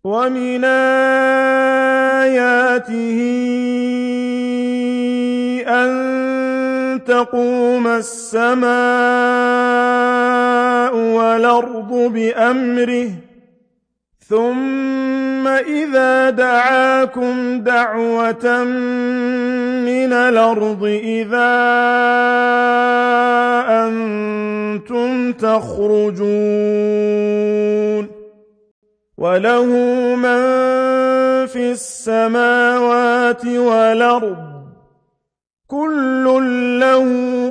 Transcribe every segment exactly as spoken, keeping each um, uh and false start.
وَمِنْ آيَاتِهِ أَن تَقُومَ السَّمَاءُ وَالْأَرْضُ بِأَمْرِهِ ثُمَّ إِذَا دَعَاكُمْ دَعْوَةً مِّنَ الْأَرْضِ إِذَا أَنتُمْ تَخْرُجُونَ وَلَهُ مَن فِي السَّمَاوَاتِ وَالْأَرْضِ كُلٌّ لَّهُ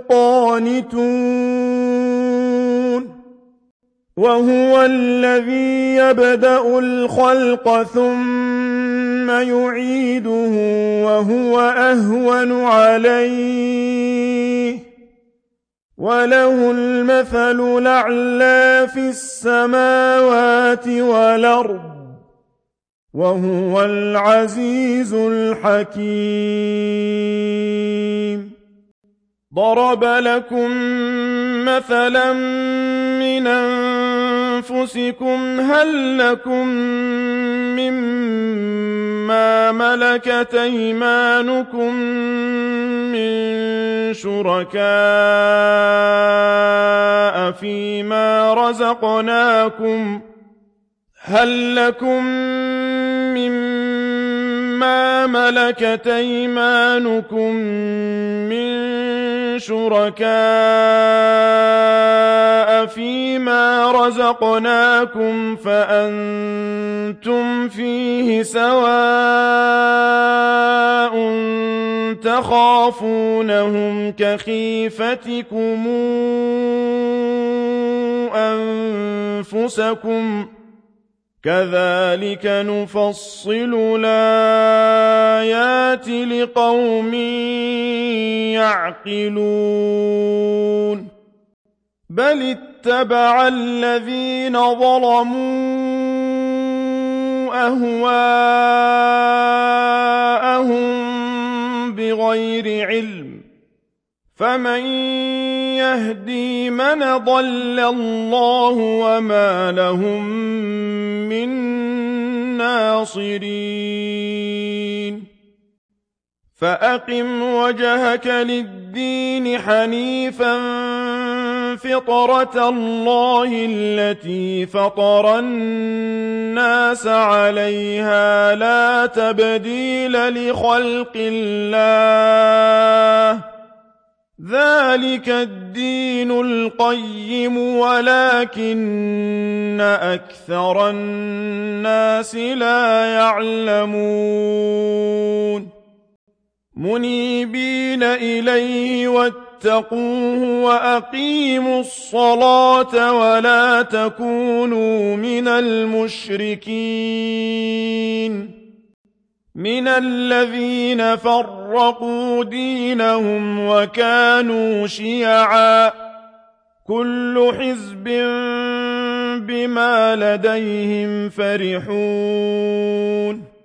قَانِتُونَ وَهُوَ الَّذِي يَبْدَأُ الْخَلْقَ ثُمَّ يُعِيدُهُ وَهُوَ أَهْوَنُ عَلَيْهِ وَلَهُ الْمَثَلُ الْأَعْلَى فِي السَّمَاوَاتِ وَالْأَرْضِ وَهُوَ الْعَزِيزُ الْحَكِيمُ ضَرَبَ لَكُم مَّثَلًا مِّنْ أَنفُسِكُمْ هَل لَّكُم مِّمَّا مَلَكَتْ أَيْمَانُكُم مِّن شُرَكَاءَ فِيمَا رَزَقْنَاكُمْ هَل لَّكُم مِّمَّا مَلَكَتْ أَيْمَانُكُم مِّن شُرَكَاءَ فِيمَا رَزَقْنَاكُمْ فَأَنتُمْ فِيهِ سَوَاءٌ تَخَافُونَهُمْ كَخِيفَتِكُمْ أَنفُسَكُمْ ۚ كَذَٰلِكَ نُفَصِّلُ الْآيَاتِ لِقَوْمٍ يَعْقِلُونَ بَلِ اتَّبَعَ الَّذِينَ ظَلَمُوا أَهْوَاءَهُم بِغَيْرِ عِلْمٍ فَمَن يَهْدِي مَنْ ضَلَّ اللَّهُ وَمَا لَهُم مِّن نَّاصِرِينَ فَأَقِمْ وَجْهَكَ لِلدِّينِ حَنِيفًا فِطْرَتَ اللَّهِ الَّتِي فَطَرَ النَّاسَ عَلَيْهَا لَا تَبْدِيلَ لِخَلْقِ اللَّهِ ۚ ذَٰلِكَ الدِّينُ الْقَيِّمُ وَلَٰكِنَّ أَكْثَرَ النَّاسِ لَا يَعْلَمُونَ مُنِيبِينَ إِلَيْهِ وَاتَّقُوهُ وَأَقِيمُوا الصَّلَاةَ وَلَا تَكُونُوا مِنَ الْمُشْرِكِينَ مِنَ الَّذِينَ فَرَّقُوا دِينَهُمْ وَكَانُوا شِيَعًا ۖ كُلُّ حِزْبٍ بِمَا لَدَيْهِمْ فَرِحُونَ